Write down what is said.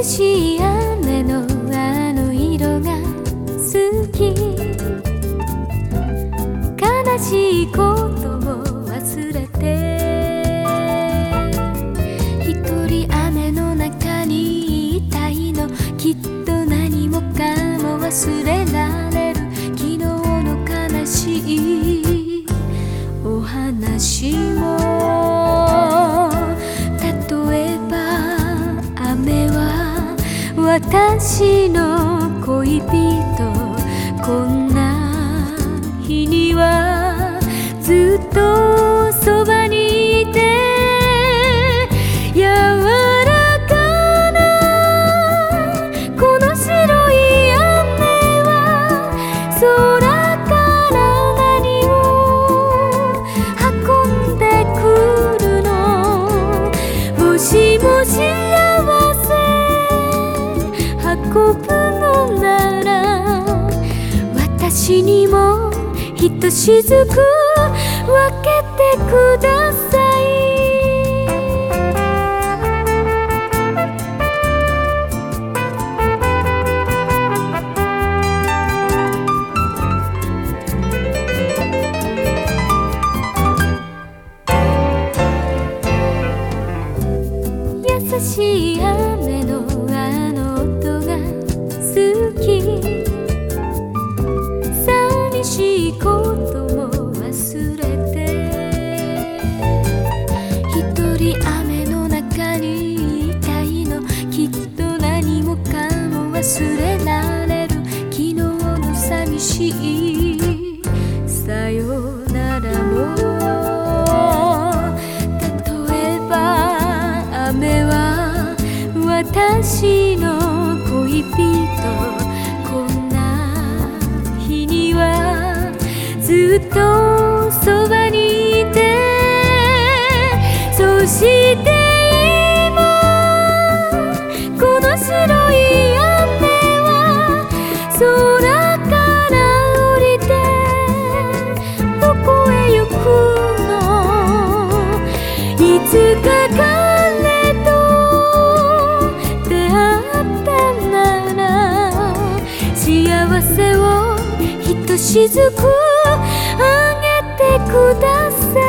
しい雨のあの色が好き。悲しいことを忘れて一人雨の中にいたいの。きっと何もかも忘れられる昨日の悲しいお話も。例えば雨は私の恋人。こんな日にはずっとそばにいて柔らかなこの白い雨は空から何を運んでくるの。もしも幸せ運ぶのなら私にもひとしずく分けてください。優しい雨のあの音が好き。寂しいことも忘れて一人雨の中にいたいの。きっと何もかも忘れられる昨日の寂しいさよならも。例えば雨は私の恋人。こんな日にはずっとそばにいてそして今この白い雨は空から降りてどこへ行くの。いつか彼と出会ったなら幸せをひとしずくあげてください。